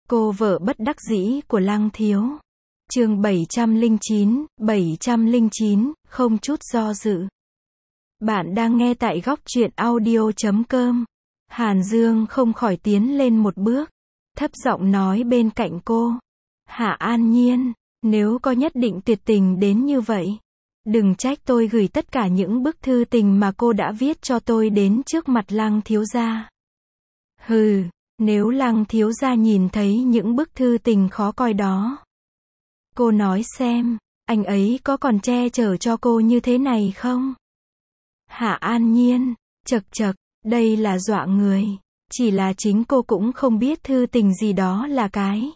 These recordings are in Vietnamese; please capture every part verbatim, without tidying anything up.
Cô vợ bất đắc dĩ của Lăng Thiếu. Chương bảy trăm lẻ chín, bảy trăm lẻ chín, không chút do dự. Bạn đang nghe tại góc truyện audio chấm com. Hàn Dương không khỏi tiến lên một bước, thấp giọng nói bên cạnh cô. Hạ An Nhiên, nếu có nhất định tuyệt tình đến như vậy, đừng trách tôi gửi tất cả những bức thư tình mà cô đã viết cho tôi đến trước mặt Lăng thiếu gia. Hừ, nếu Lăng thiếu gia nhìn thấy những bức thư tình khó coi đó, cô nói xem, anh ấy có còn che chở cho cô như thế này không? Hạ An Nhiên, chậc chậc, đây là dọa người, chỉ là chính cô cũng không biết thư tình gì đó là cái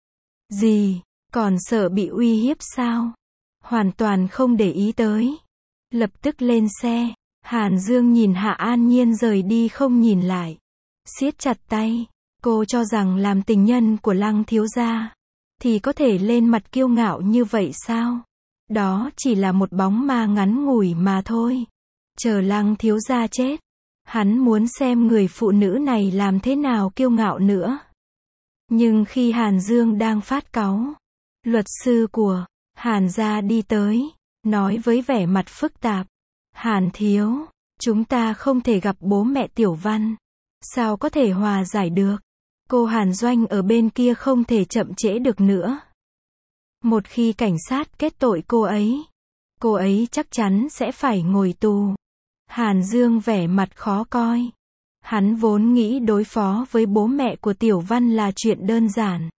gì, còn sợ bị uy hiếp sao? Hoàn toàn không để ý tới. Lập tức lên xe, Hàn Dương nhìn Hạ An Nhiên rời đi không nhìn lại, siết chặt tay. Cô cho rằng làm tình nhân của Lăng thiếu gia thì có thể lên mặt kiêu ngạo như vậy sao? Đó chỉ là một bóng ma ngắn ngủi mà thôi. Chờ Lăng thiếu gia chết, hắn muốn xem người phụ nữ này làm thế nào kiêu ngạo nữa. Nhưng khi Hàn Dương đang phát cáu, luật sư của Hàn gia đi tới, nói với vẻ mặt phức tạp. Hàn thiếu, chúng ta không thể gặp bố mẹ Tiểu Văn. Sao có thể hòa giải được? Cô Hàn Doanh ở bên kia không thể chậm trễ được nữa. Một khi cảnh sát kết tội cô ấy, cô ấy chắc chắn sẽ phải ngồi tù. Hàn Dương vẻ mặt khó coi. Hắn vốn nghĩ đối phó với bố mẹ của Tiểu Văn là chuyện đơn giản.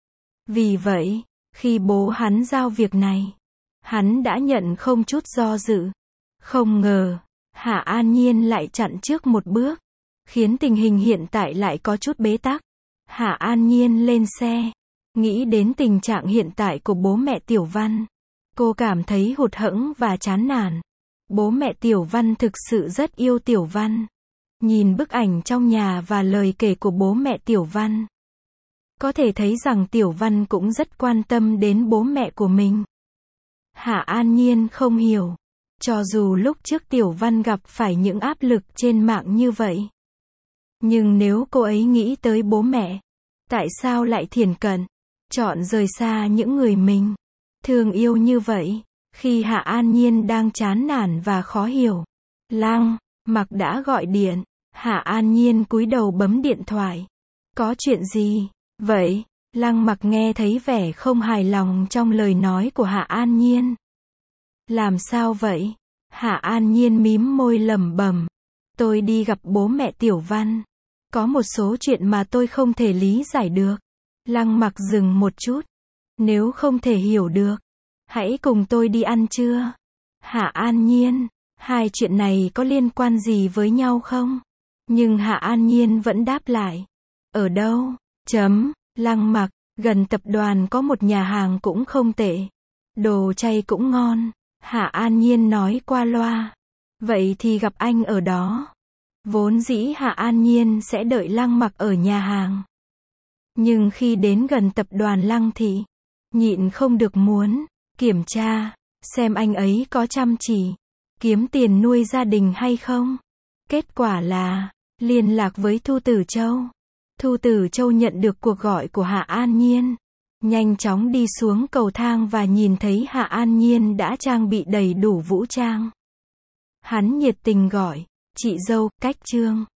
Vì vậy, khi bố hắn giao việc này, hắn đã nhận không chút do dự. Không ngờ, Hạ An Nhiên lại chặn trước một bước, khiến tình hình hiện tại lại có chút bế tắc. Hạ An Nhiên lên xe, nghĩ đến tình trạng hiện tại của bố mẹ Tiểu Văn. Cô cảm thấy hụt hẫng và chán nản. Bố mẹ Tiểu Văn thực sự rất yêu Tiểu Văn. Nhìn bức ảnh trong nhà và lời kể của bố mẹ Tiểu Văn, có thể thấy rằng Tiểu Văn cũng rất quan tâm đến bố mẹ của mình. Hạ An Nhiên không hiểu, cho dù lúc trước Tiểu Văn gặp phải những áp lực trên mạng như vậy, nhưng nếu cô ấy nghĩ tới bố mẹ, tại sao lại thiển cận, chọn rời xa những người mình thương yêu như vậy? Khi Hạ An Nhiên đang chán nản và khó hiểu, Lăng Mặc đã gọi điện. Hạ An Nhiên cúi đầu bấm điện thoại. Có chuyện gì vậy? Lăng Mặc nghe thấy vẻ không hài lòng trong lời nói của Hạ An Nhiên. Làm sao vậy? Hạ An Nhiên mím môi lẩm bẩm. Tôi đi gặp bố mẹ Tiểu Văn. Có một số chuyện mà tôi không thể lý giải được. Lăng Mặc dừng một chút. Nếu không thể hiểu được, hãy cùng tôi đi ăn trưa. Hạ An Nhiên, hai chuyện này có liên quan gì với nhau không? Nhưng Hạ An Nhiên vẫn đáp lại. Ở đâu? Chấm. Lăng Mặc, gần tập đoàn có một nhà hàng cũng không tệ. Đồ chay cũng ngon. Hạ An Nhiên nói qua loa. Vậy thì gặp anh ở đó. Vốn dĩ Hạ An Nhiên sẽ đợi Lăng Mặc ở nhà hàng. Nhưng khi đến gần tập đoàn Lăng Thị, nhịn không được muốn kiểm tra xem anh ấy có chăm chỉ kiếm tiền nuôi gia đình hay không. Kết quả là liên lạc với Thu Tử Châu. Thu Tử Châu nhận được cuộc gọi của Hạ An Nhiên, nhanh chóng đi xuống cầu thang và nhìn thấy Hạ An Nhiên đã trang bị đầy đủ vũ trang. Hắn nhiệt tình gọi, chị dâu, cách Trương.